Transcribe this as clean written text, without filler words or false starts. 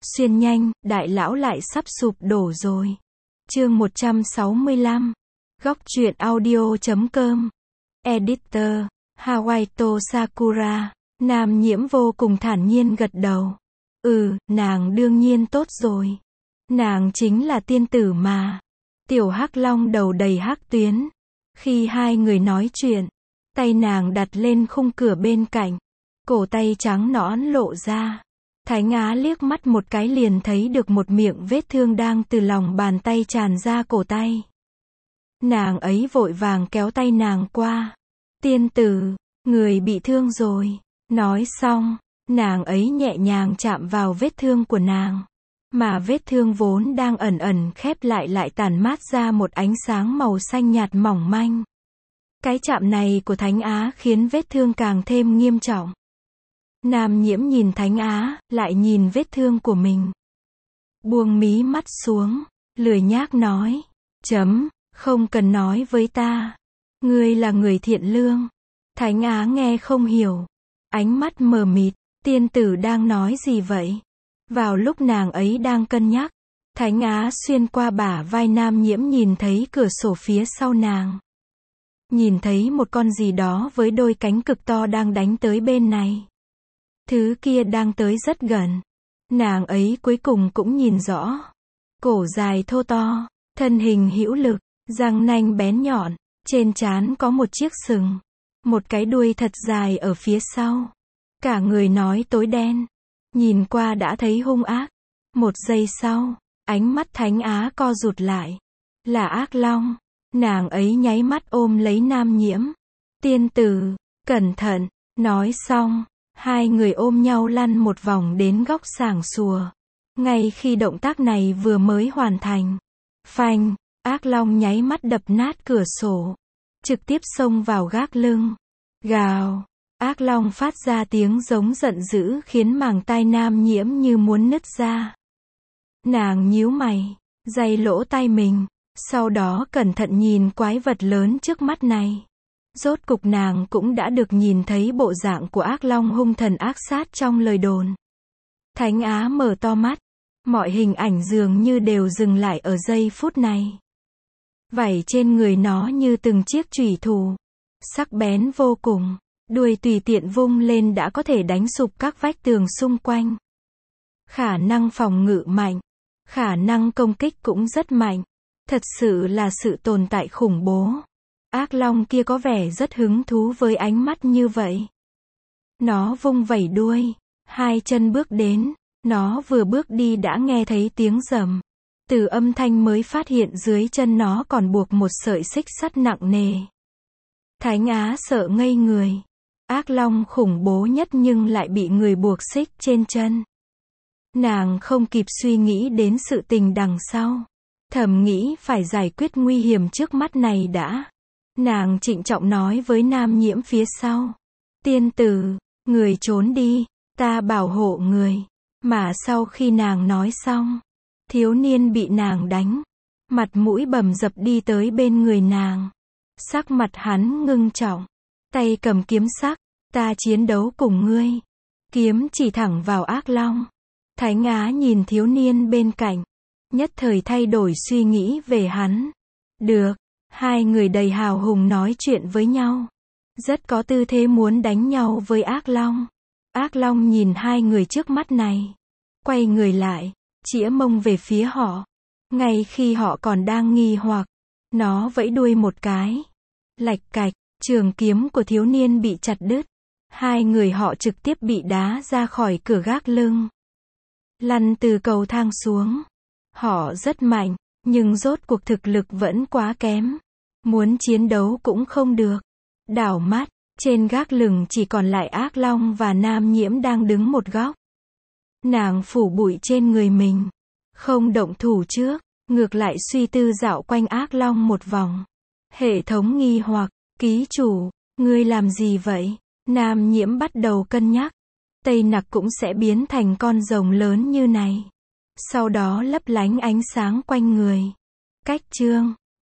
Xuyên nhanh, đại lão lại sắp sụp đổ rồi. Chương 165. Góc truyện audio.com. Editor, Hawaito Sakura. Nam Nhiễm vô cùng thản nhiên gật đầu. Nàng đương nhiên tốt rồi. Nàng chính là tiên tử mà. Tiểu Hắc Long đầu đầy hắc tuyến. Khi hai người nói chuyện, tay nàng đặt lên khung cửa bên cạnh. Cổ tay trắng nõn lộ ra. Thánh Á liếc mắt một cái liền thấy được một miệng vết thương đang từ lòng bàn tay tràn ra cổ tay. Nàng ấy vội vàng kéo tay nàng qua. Tiên tử, người bị thương rồi. Nói xong, nàng ấy nhẹ nhàng chạm vào vết thương của nàng. Mà vết thương vốn đang ẩn ẩn khép lại tản mát ra một ánh sáng màu xanh nhạt mỏng manh. Cái chạm này của Thánh Á khiến vết thương càng thêm nghiêm trọng. Nam Nhiễm nhìn Thánh Á, lại nhìn vết thương của mình. Buông mí mắt xuống, lười nhác nói. Không cần nói với ta. Ngươi là người thiện lương. Thánh Á nghe không hiểu. Ánh mắt mờ mịt, tiên tử đang nói gì vậy? Vào lúc nàng ấy đang cân nhắc, Thánh Á xuyên qua bả vai Nam Nhiễm nhìn thấy cửa sổ phía sau nàng. Nhìn thấy một con gì đó với đôi cánh cực to đang đánh tới bên này. Thứ kia đang tới rất gần. Nàng ấy cuối cùng cũng nhìn rõ. Cổ dài thô to, thân hình hữu lực, răng nanh bén nhọn, trên trán có một chiếc sừng. Một cái đuôi thật dài ở phía sau. Cả người nói tối đen. Nhìn qua đã thấy hung ác. Một giây sau, ánh mắt Thánh Á co rụt lại. Là ác long. Nàng ấy nháy mắt ôm lấy Nam Nhiễm. Tiên tử, cẩn thận. Nói xong, hai người ôm nhau lăn một vòng đến góc sảng sùa. Ngay khi động tác này vừa mới hoàn thành, phanh, ác long nháy mắt đập nát cửa sổ, trực tiếp xông vào gác lưng. Gào, ác long phát ra tiếng giống giận dữ khiến màng tai Nam Nhiễm như muốn nứt ra. Nàng nhíu mày, day lỗ tai mình, sau đó cẩn thận nhìn quái vật lớn trước mắt này. Rốt cục nàng cũng đã được nhìn thấy bộ dạng của ác long hung thần ác sát trong lời đồn. Thánh Á mở to mắt, mọi hình ảnh dường như đều dừng lại ở giây phút này. Vảy trên người nó như từng chiếc chủy thủ, sắc bén vô cùng, đuôi tùy tiện vung lên đã có thể đánh sụp các vách tường xung quanh. Khả năng phòng ngự mạnh, khả năng công kích cũng rất mạnh, thật sự là sự tồn tại khủng bố. Ác long kia có vẻ rất hứng thú với ánh mắt như vậy. Nó vung vẩy đuôi, hai chân bước đến, nó vừa bước đi đã nghe thấy tiếng rầm. Từ âm thanh mới phát hiện dưới chân nó còn buộc một sợi xích sắt nặng nề. Thánh Á sợ ngây người. Ác long khủng bố nhất nhưng lại bị người buộc xích trên chân. Nàng không kịp suy nghĩ đến sự tình đằng sau. Thầm nghĩ phải giải quyết nguy hiểm trước mắt này đã. Nàng trịnh trọng nói với Nam Nhiễm phía sau. Tiên tử, người trốn đi, ta bảo hộ người. Mà sau khi nàng nói xong, thiếu niên bị nàng đánh, mặt mũi bầm dập đi tới bên người nàng. Sắc mặt hắn ngưng trọng, tay cầm kiếm sắc, ta chiến đấu cùng ngươi. Kiếm chỉ thẳng vào ác long. Thánh Á nhìn thiếu niên bên cạnh, nhất thời thay đổi suy nghĩ về hắn. Được, hai người đầy hào hùng nói chuyện với nhau. Rất có tư thế muốn đánh nhau với ác long. Ác long nhìn hai người trước mắt này, quay người lại, chĩa mông về phía họ. Ngay khi họ còn đang nghi hoặc, nó vẫy đuôi một cái. Lạch cạch, trường kiếm của thiếu niên bị chặt đứt. Hai người họ trực tiếp bị đá ra khỏi cửa gác lưng. Lăn từ cầu thang xuống. Họ rất mạnh, nhưng rốt cuộc thực lực vẫn quá kém. Muốn chiến đấu cũng không được. Đảo mắt, trên gác lưng chỉ còn lại ác long và Nam Nhiễm đang đứng một góc. Nàng phủ bụi trên người mình. Không động thủ trước, ngược lại suy tư dạo quanh ác long một vòng. Hệ thống nghi hoặc, ký chủ, ngươi làm gì vậy? Nam Nhiễm bắt đầu cân nhắc. Tây Nặc cũng sẽ biến thành con rồng lớn như này. Sau đó lấp lánh ánh sáng quanh người. Cách chương